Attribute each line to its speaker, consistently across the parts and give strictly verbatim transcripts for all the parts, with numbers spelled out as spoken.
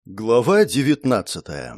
Speaker 1: Глава девятнадцатая.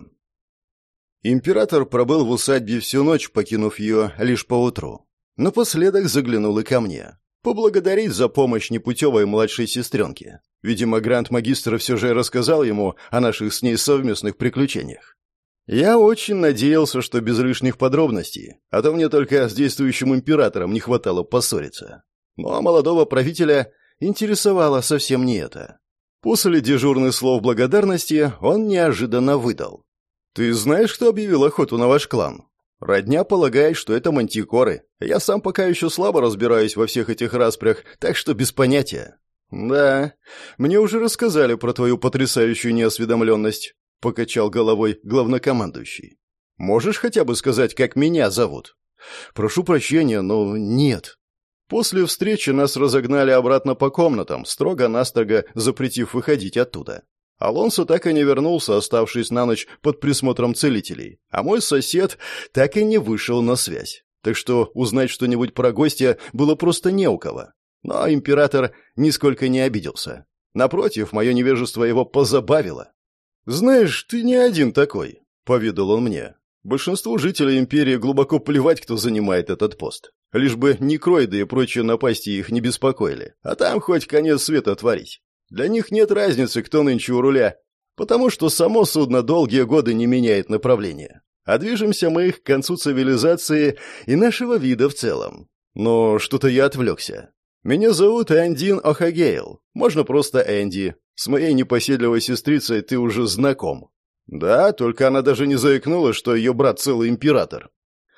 Speaker 1: Император пробыл в усадьбе всю ночь, покинув ее лишь поутру. Напоследок заглянул и ко мне. Поблагодарить за помощь непутевой младшей сестренке. Видимо, гранд-магистр все же рассказал ему о наших с ней совместных приключениях. Я очень надеялся, что без лишних подробностей, а то мне только с действующим императором не хватало поссориться. Но молодого правителя интересовало совсем не это. После дежурных слов благодарности он неожиданно выдал. «Ты знаешь, кто объявил охоту на ваш клан? Родня полагает, что это мантикоры. Я сам пока еще слабо разбираюсь во всех этих распрях, так что без понятия». «Да, мне уже рассказали про твою потрясающую неосведомленность», — покачал головой главнокомандующий. «Можешь хотя бы сказать, как меня зовут?» «Прошу прощения, но нет». После встречи нас разогнали обратно по комнатам, строго-настрого запретив выходить оттуда. Алонсо так и не вернулся, оставшись на ночь под присмотром целителей, а мой сосед так и не вышел на связь. Так что узнать что-нибудь про гостя было просто не у кого. Но император нисколько не обиделся. Напротив, мое невежество его позабавило. «Знаешь, ты не один такой», — поведал он мне. «Большинству жителей империи глубоко плевать, кто занимает этот пост. Лишь бы некроиды и прочие напасти их не беспокоили. А там хоть конец света творить. Для них нет разницы, кто нынче у руля, потому что само судно долгие годы не меняет направления. А движемся мы к концу цивилизации и нашего вида в целом. Но что-то я отвлекся. Меня зовут Эндин Охагейл. Можно просто Энди. С моей непоседливой сестрицей ты уже знаком». «Да, только она даже не заикнулась, что ее брат целый император».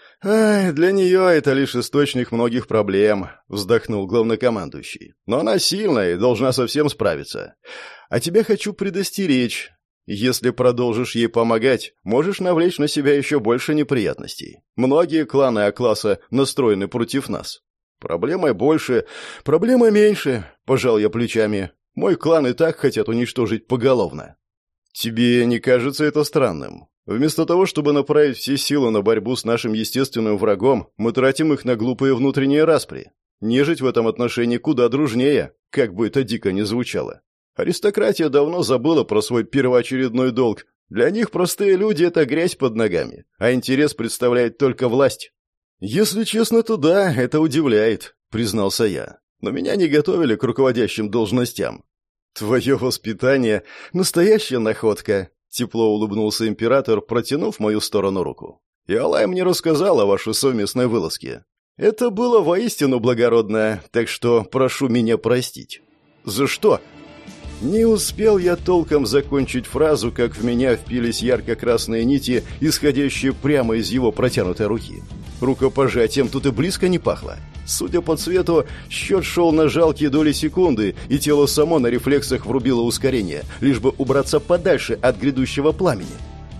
Speaker 1: «Ай, для нее это лишь источник многих проблем», — вздохнул главнокомандующий. «Но она сильная и должна совсем справиться. А тебя хочу предостеречь. Если продолжишь ей помогать, можешь навлечь на себя еще больше неприятностей. Многие кланы А-класса настроены против нас». «Проблемой больше, проблема меньше», — пожал я плечами. «Мой клан и так хотят уничтожить поголовно». «Тебе не кажется это странным? Вместо того, чтобы направить все силы на борьбу с нашим естественным врагом, мы тратим их на глупые внутренние распри. Нежить в этом отношении куда дружнее, как бы это дико ни звучало. Аристократия давно забыла про свой первоочередной долг. Для них простые люди — это грязь под ногами, а интерес представляет только власть». «Если честно, то да, это удивляет», — признался я. «Но меня не готовили к руководящим должностям». «Твое воспитание — настоящая находка», — тепло улыбнулся император, протянув в мою сторону руку. «И Алай мне рассказал о вашей совместной вылазке. Это было воистину благородно, так что прошу меня простить». «За что?» Не успел я толком закончить фразу, как в меня впились ярко-красные нити, исходящие прямо из его протянутой руки. Рукопожатием тут и близко не пахло. Судя по цвету, счет шел на жалкие доли секунды, и тело само на рефлексах врубило ускорение, лишь бы убраться подальше от грядущего пламени.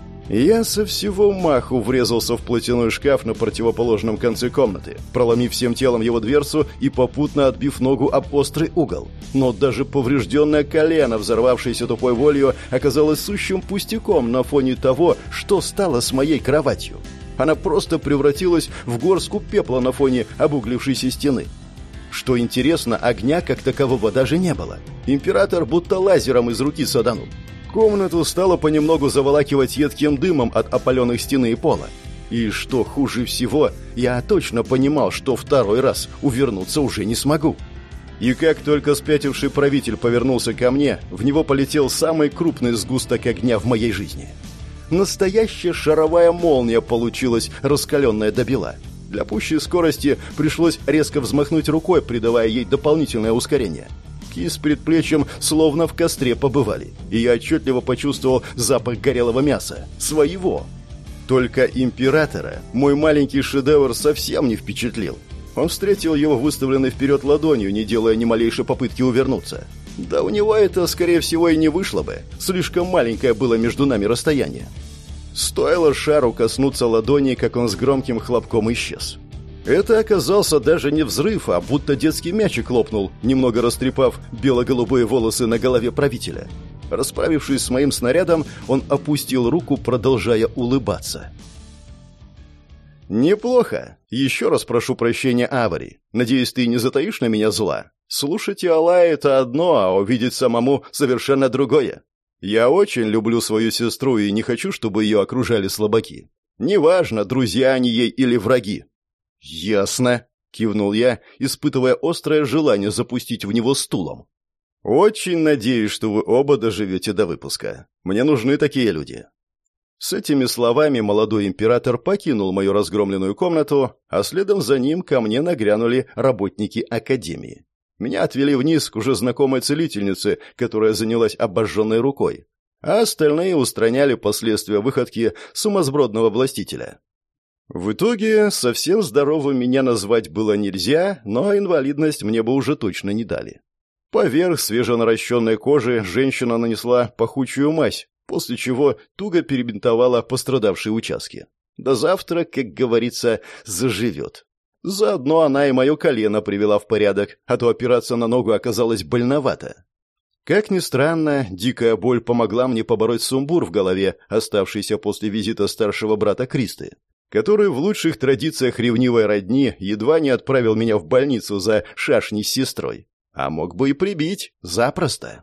Speaker 1: Я со всего маху врезался в платяной шкаф на противоположном конце комнаты, проломив всем телом его дверцу и попутно отбив ногу об острый угол. Но даже поврежденное колено, взорвавшееся тупой волею, оказалось сущим пустяком на фоне того, что стало с моей кроватью. Она просто превратилась в горстку пепла на фоне обуглившейся стены. Что интересно, огня как такового даже не было. Император будто лазером из руки саданул. Комнату стало понемногу заволакивать едким дымом от опаленных стены и пола. И что хуже всего, я точно понимал, что второй раз увернуться уже не смогу. И как только спятивший правитель повернулся ко мне, в него полетел самый крупный сгусток огня в моей жизни. Настоящая шаровая молния получилась, раскаленная до бела. Для пущей скорости пришлось резко взмахнуть рукой, придавая ей дополнительное ускорение. Кисти с предплечьем словно в костре побывали, и я отчетливо почувствовал запах горелого мяса. Своего. Только императора мой маленький шедевр совсем не впечатлил. Он встретил его выставленной вперед ладонью, не делая ни малейшей попытки увернуться. Да у него это, скорее всего, и не вышло бы. Слишком маленькое было между нами расстояние. Стоило шару коснуться ладони, как он с громким хлопком исчез. Это оказался даже не взрыв, а будто детский мячик лопнул, немного растрепав бело-голубые волосы на голове правителя. Расправившись с моим снарядом, он опустил руку, продолжая улыбаться. «Неплохо. Еще раз прошу прощения, Авари. Надеюсь, ты не затаишь на меня зла? Слушать Алая — это одно, а увидеть самому — совершенно другое». Я очень люблю свою сестру и не хочу, чтобы ее окружали слабаки. Неважно, друзья они ей или враги». «Ясно», — кивнул я, испытывая острое желание запустить в него стулом. «Очень надеюсь, что вы оба доживете до выпуска. Мне нужны такие люди». С этими словами молодой император покинул мою разгромленную комнату, а следом за ним ко мне нагрянули работники академии. Меня отвели вниз к уже знакомой целительнице, которая занялась обожженной рукой, а остальные устраняли последствия выходки сумасбродного властителя. В итоге совсем здоровым меня назвать было нельзя, но инвалидность мне бы уже точно не дали. Поверх свеженаращенной кожи женщина нанесла пахучую мазь, после чего туго перебинтовала пострадавшие участки. До завтра, как говорится, заживет. Заодно она и мое колено привела в порядок, а то опираться на ногу оказалось больновато. Как ни странно, дикая боль помогла мне побороть сумбур в голове, оставшийся после визита старшего брата Кристы, который в лучших традициях ревнивой родни едва не отправил меня в больницу за шашней с сестрой. А мог бы и прибить, запросто.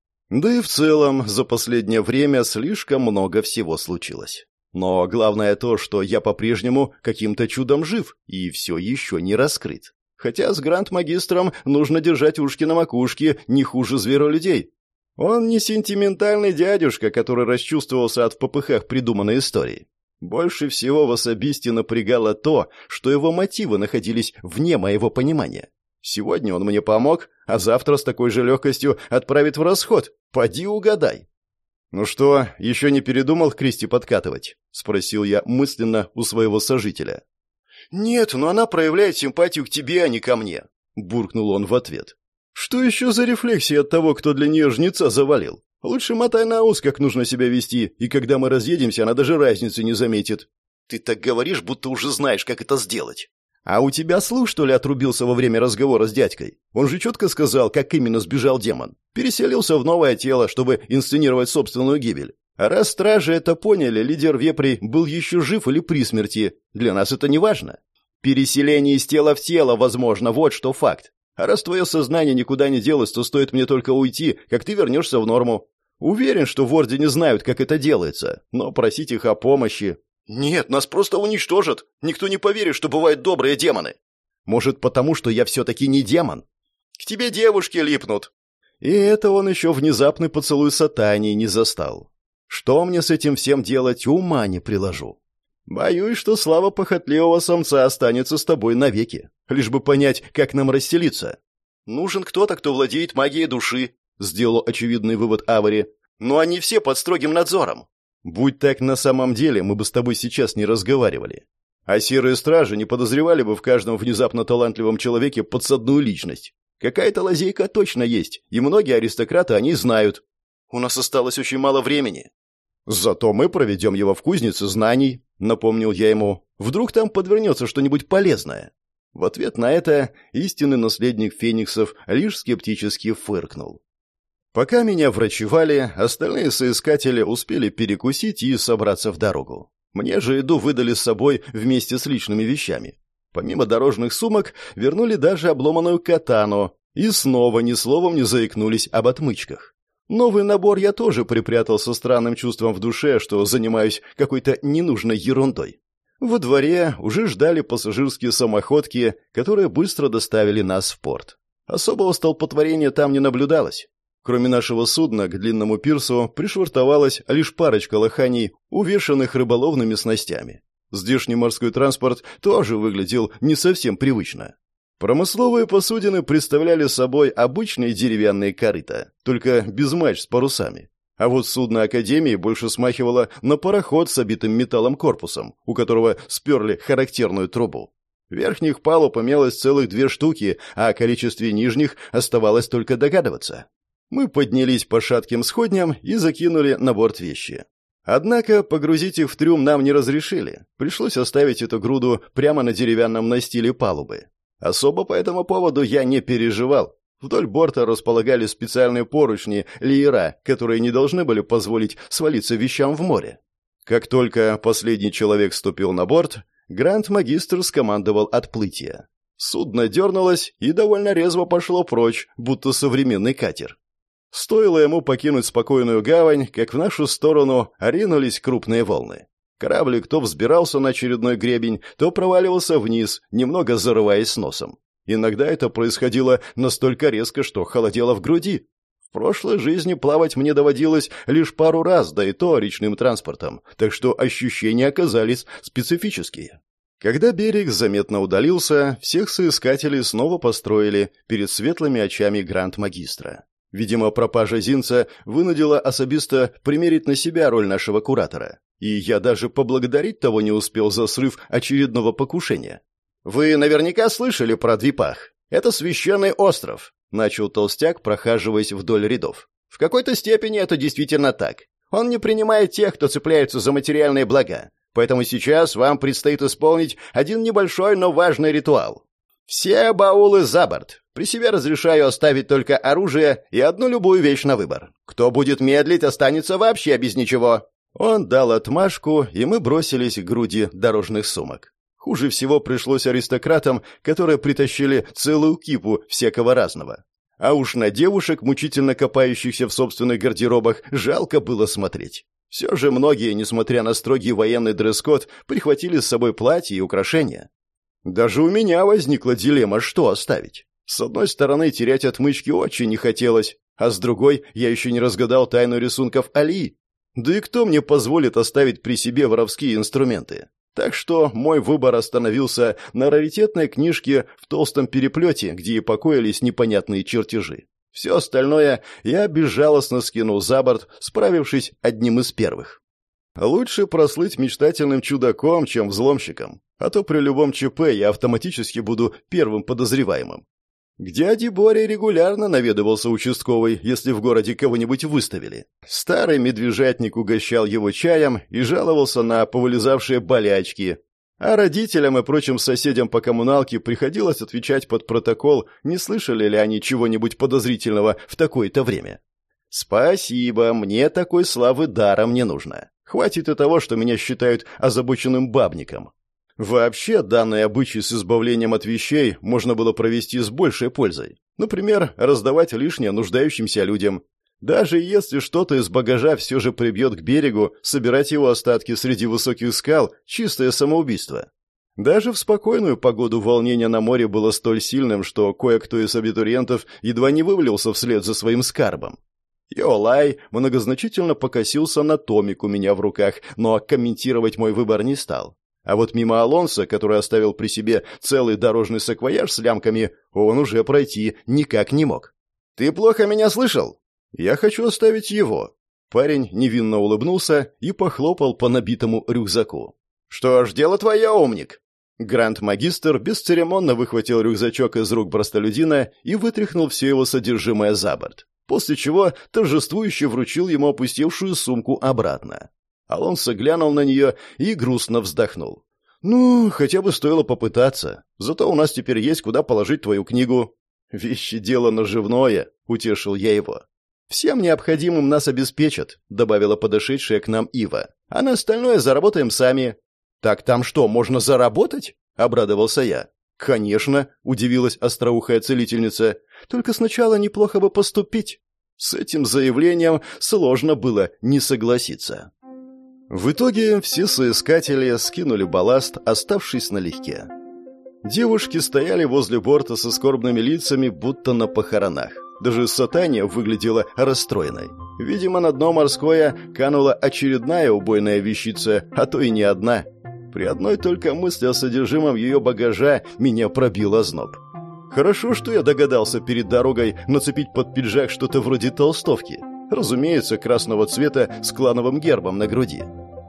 Speaker 1: Да и в целом, за последнее время слишком много всего случилось. Но главное то, что я по-прежнему каким-то чудом жив и все еще не раскрыт. Хотя с гранд-магистром нужно держать ушки на макушке не хуже зверолюдей. Он не сентиментальный дядюшка, который расчувствовался от в попыхах придуманной истории. Больше всего в особисте напрягало то, что его мотивы находились вне моего понимания. Сегодня он мне помог, а завтра с такой же легкостью отправит в расход. Поди угадай. «Ну что, еще не передумал к Кристи подкатывать?» — спросил я мысленно у своего сожителя. «Нет, но она проявляет симпатию к тебе, а не ко мне», — буркнул он в ответ. «Что еще за рефлексия от того, кто для нее жнеца завалил? Лучше мотай на ус, как нужно себя вести, и когда мы разъедемся, она даже разницы не заметит». «Ты так говоришь, будто уже знаешь, как это сделать». «А у тебя слух, что ли, отрубился во время разговора с дядькой? Он же четко сказал, как именно сбежал демон. Переселился в новое тело, чтобы инсценировать собственную гибель. А раз стражи это поняли, лидер вепрей был еще жив или при смерти. Для нас это не важно. Переселение из тела в тело, возможно, вот что факт. А раз твое сознание никуда не делось, то стоит мне только уйти, как ты вернешься в норму. Уверен, что в Ордене знают, как это делается, но просить их о помощи... «Нет, нас просто уничтожат. Никто не поверит, что бывают добрые демоны». «Может, потому что я все-таки не демон?» «К тебе девушки липнут». И это он еще внезапный поцелуй сатани не застал. Что мне с этим всем делать, ума не приложу. Боюсь, что слава похотливого самца останется с тобой навеки, лишь бы понять, как нам расселиться. Нужен кто-то, кто владеет магией души, сделал очевидный вывод Авари. Но они все под строгим надзором. Будь так на самом деле, мы бы с тобой сейчас не разговаривали. А серые стражи не подозревали бы в каждом внезапно талантливом человеке подсадную личность. Какая-то лазейка точно есть, и многие аристократы о ней знают. У нас осталось очень мало времени. Зато мы проведем его в кузнице знаний, напомнил я ему. Вдруг там подвернется что-нибудь полезное. В ответ на это истинный наследник фениксов лишь скептически фыркнул. Пока меня врачевали, остальные соискатели успели перекусить и собраться в дорогу. Мне же еду выдали с собой вместе с личными вещами. Помимо дорожных сумок, вернули даже обломанную катану и снова ни словом не заикнулись об отмычках. Новый набор я тоже припрятал со странным чувством в душе, что занимаюсь какой-то ненужной ерундой. Во дворе уже ждали пассажирские самоходки, которые быстро доставили нас в порт. Особого столпотворения там не наблюдалось. Кроме нашего судна, к длинному пирсу пришвартовалась лишь парочка лоханей, увешанных рыболовными снастями. Здешний морской транспорт тоже выглядел не совсем привычно. Промысловые посудины представляли собой обычные деревянные корыта, только без мачт с парусами. А вот судно Академии больше смахивало на пароход с обитым металлом корпусом, у которого сперли характерную трубу. Верхних палуб имелось целых две штуки, а о количестве нижних оставалось только догадываться. Мы поднялись по шатким сходням и закинули на борт вещи. Однако погрузить их в трюм нам не разрешили. Пришлось оставить эту груду прямо на деревянном настиле палубы. Особо по этому поводу я не переживал. Вдоль борта располагались специальные поручни, леера, которые не должны были позволить свалиться вещам в море. Как только последний человек ступил на борт, гранд-магистр скомандовал отплытие. Судно дернулось и довольно резво пошло прочь, будто современный катер. Стоило ему покинуть спокойную гавань, как в нашу сторону ринулись крупные волны. Кораблик то взбирался на очередной гребень, то проваливался вниз, немного зарываясь носом. Иногда это происходило настолько резко, что холодело в груди. В прошлой жизни плавать мне доводилось лишь пару раз, да и то речным транспортом, так что ощущения оказались специфические. Когда берег заметно удалился, всех соискателей снова построили перед светлыми очами гранд-магистра. Видимо, пропажа Зинца вынудила особисто примерить на себя роль нашего куратора. И я даже поблагодарить того не успел за срыв очередного покушения. «Вы наверняка слышали про Двипах. Это священный остров», — начал толстяк, прохаживаясь вдоль рядов. «В какой-то степени это действительно так. Он не принимает тех, кто цепляется за материальные блага. Поэтому сейчас вам предстоит исполнить один небольшой, но важный ритуал. Все баулы за борт. При себе разрешаю оставить только оружие и одну любую вещь на выбор. Кто будет медлить, останется вообще без ничего». Он дал отмашку, и мы бросились к груди дорожных сумок. Хуже всего пришлось аристократам, которые притащили целую кипу всякого разного. А уж на девушек, мучительно копающихся в собственных гардеробах, жалко было смотреть. Все же многие, несмотря на строгий военный дресс-код, прихватили с собой платья и украшения. Даже у меня возникла дилемма, что оставить. С одной стороны, терять отмычки очень не хотелось, а с другой, я еще не разгадал тайну рисунков Алии. Да и кто мне позволит оставить при себе воровские инструменты? Так что мой выбор остановился на раритетной книжке в толстом переплете, где и покоились непонятные чертежи. Все остальное я безжалостно скинул за борт, справившись одним из первых. Лучше прослыть мечтательным чудаком, чем взломщиком, а то при любом ЧП я автоматически буду первым подозреваемым. К дяде Боре регулярно наведывался участковый, если в городе кого-нибудь выставили. Старый медвежатник угощал его чаем и жаловался на повылезавшие болячки. А родителям и прочим соседям по коммуналке приходилось отвечать под протокол, не слышали ли они чего-нибудь подозрительного в такое-то время. «Спасибо, мне такой славы даром не нужно. Хватит и того, что меня считают озабоченным бабником». Вообще, данный обычай с избавлением от вещей можно было провести с большей пользой. Например, раздавать лишнее нуждающимся людям. Даже если что-то из багажа все же прибьет к берегу, собирать его остатки среди высоких скал – чистое самоубийство. Даже в спокойную погоду волнение на море было столь сильным, что кое-кто из абитуриентов едва не вывалился вслед за своим скарбом. Йолай многозначительно покосился на томик у меня в руках, но комментировать мой выбор не стал. А вот мимо Алонса, который оставил при себе целый дорожный саквояж с лямками, он уже пройти никак не мог. «Ты плохо меня слышал?» «Я хочу оставить его». Парень невинно улыбнулся и похлопал по набитому рюкзаку. «Что ж, дело твое, умник!» Гранд-магистр бесцеремонно выхватил рюкзачок из рук простолюдина и вытряхнул все его содержимое за борт, после чего торжествующе вручил ему опустевшую сумку обратно. Алонсо глянул на нее и грустно вздохнул. «Ну, хотя бы стоило попытаться. Зато у нас теперь есть куда положить твою книгу». «Вещи дело наживное», — утешил я его. «Всем необходимым нас обеспечат», — добавила подошедшая к нам Ива. «А на остальное заработаем сами». «Так там что, можно заработать?» — обрадовался я. «Конечно», — удивилась остроухая целительница. «Только сначала неплохо бы поступить». С этим заявлением сложно было не согласиться. В итоге все соискатели скинули балласт, оставшись налегке. Девушки стояли возле борта со скорбными лицами, будто на похоронах. Даже Сатания выглядела расстроенной. Видимо, на дно морское канула очередная убойная вещица, а то и не одна. При одной только мысли о содержимом ее багажа меня пробил озноб. Хорошо, что я догадался перед дорогой нацепить под пиджак что-то вроде толстовки. Разумеется, красного цвета с клановым гербом на груди.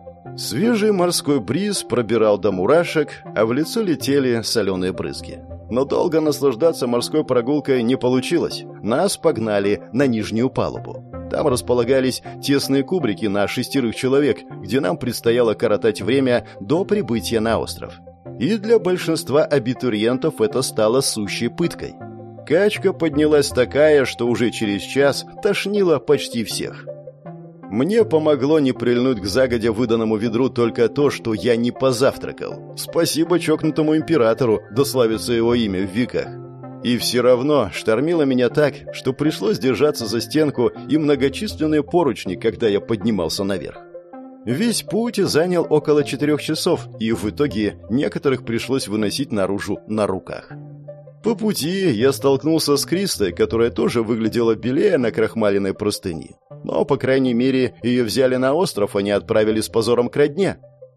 Speaker 1: Свежий морской бриз пробирал до мурашек, а в лицо летели соленые брызги. Но долго наслаждаться морской прогулкой не получилось. Нас погнали на нижнюю палубу. Там располагались тесные кубрики на шестерых человек, где нам предстояло коротать время до прибытия на остров. И для большинства абитуриентов это стало сущей пыткой. Качка поднялась такая, что уже через час тошнило почти всех. Мне помогло не прильнуть к загодя выданному ведру только то, что я не позавтракал. Спасибо чокнутому императору, да славится его имя в веках. И все равно штормило меня так, что пришлось держаться за стенку и многочисленные поручни, когда я поднимался наверх. Весь путь занял около четырех часов, и в итоге некоторых пришлось выносить наружу на руках. По пути я столкнулся с Кристой, которая тоже выглядела белее на крахмаленной простыни. Но, по крайней мере, ее взяли на остров, а не отправили с позором к родне.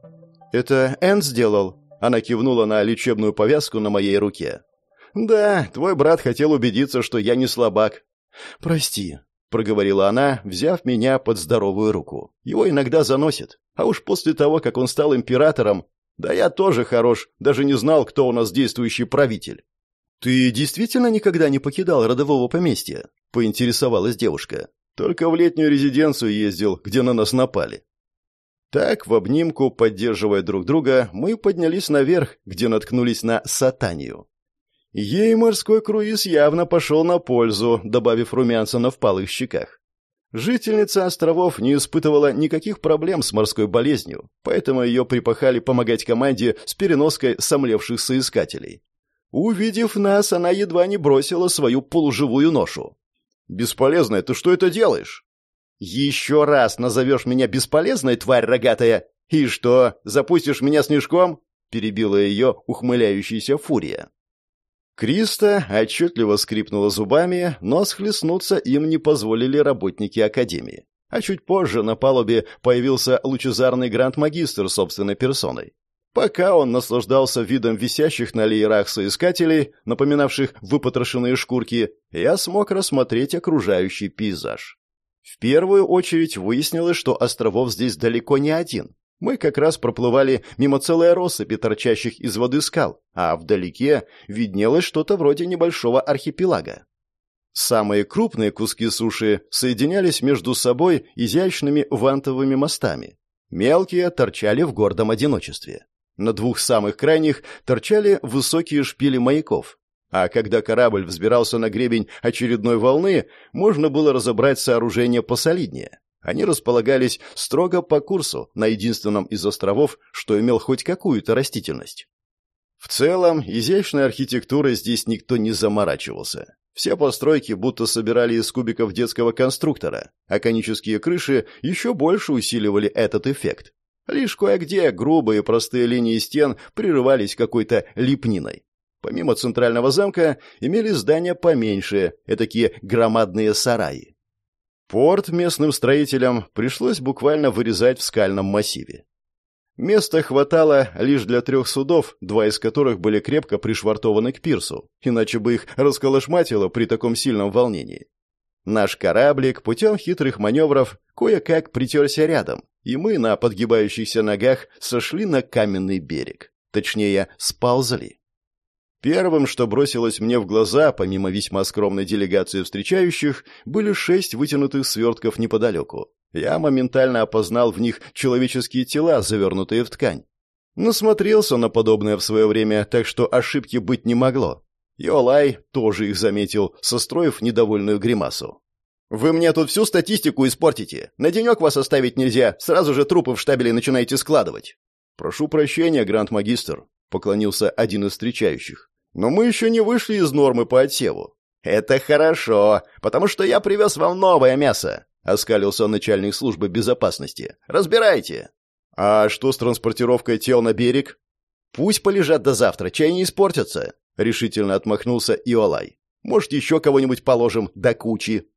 Speaker 1: «Это Энн сделал?» Она кивнула на лечебную повязку на моей руке. «Да, твой брат хотел убедиться, что я не слабак». «Прости», — проговорила она, взяв меня под здоровую руку. «Его иногда заносит. А уж после того, как он стал императором... Да я тоже хорош, даже не знал, кто у нас действующий правитель». «Ты действительно никогда не покидал родового поместья?» — поинтересовалась девушка. «Только в летнюю резиденцию ездил, где на нас напали». Так, в обнимку, поддерживая друг друга, мы поднялись наверх, где наткнулись на Сатанию. Ей морской круиз явно пошел на пользу, добавив румянца на впалых щеках. Жительница островов не испытывала никаких проблем с морской болезнью, поэтому ее припахали помогать команде с переноской сомлевших соискателей. Увидев нас, она едва не бросила свою полуживую ношу. «Бесполезная, ты что это делаешь?» «Еще раз назовешь меня бесполезной, тварь рогатая, и что, запустишь меня снежком?» — перебила ее ухмыляющаяся фурия. Криста отчетливо скрипнула зубами, но схлестнуться им не позволили работники Академии. А чуть позже на палубе появился лучезарный гранд-магистр собственной персоной. Пока он наслаждался видом висящих на леерах соискателей, напоминавших выпотрошенные шкурки, я смог рассмотреть окружающий пейзаж. В первую очередь выяснилось, что островов здесь далеко не один. Мы как раз проплывали мимо целой россыпи торчащих из воды скал, а вдалеке виднелось что-то вроде небольшого архипелага. Самые крупные куски суши соединялись между собой изящными вантовыми мостами. Мелкие торчали в гордом одиночестве. На двух самых крайних торчали высокие шпили маяков. А когда корабль взбирался на гребень очередной волны, можно было разобрать сооружения посолиднее. Они располагались строго по курсу на единственном из островов, что имел хоть какую-то растительность. В целом, изящной архитектурой здесь никто не заморачивался. Все постройки будто собирали из кубиков детского конструктора, а конические крыши еще больше усиливали этот эффект. Лишь кое-где грубые простые линии стен прерывались какой-то лепниной. Помимо центрального замка имели здания поменьше, этакие громадные сараи. Порт местным строителям пришлось буквально вырезать в скальном массиве. Места хватало лишь для трех судов, два из которых были крепко пришвартованы к пирсу, иначе бы их расколошматило при таком сильном волнении. Наш кораблик путем хитрых маневров кое-как притерся рядом, и мы на подгибающихся ногах сошли на каменный берег. Точнее, сползли. Первым, что бросилось мне в глаза, помимо весьма скромной делегации встречающих, были шесть вытянутых свертков неподалеку. Я моментально опознал в них человеческие тела, завернутые в ткань. Насмотрелся на подобное в свое время, так что ошибки быть не могло. Йолай тоже их заметил, состроив недовольную гримасу. «Вы мне тут всю статистику испортите. На денек вас оставить нельзя, сразу же трупы в штабеле начинаете складывать». «Прошу прощения, гранд-магистр», — поклонился один из встречающих. «Но мы еще не вышли из нормы по отсеву». «Это хорошо, потому что я привез вам новое мясо», — оскалился начальник службы безопасности. «Разбирайте». «А что с транспортировкой тел на берег?» «Пусть полежат до завтра, чай не испортятся», — решительно отмахнулся Иолай. «Может, еще кого-нибудь положим до кучи».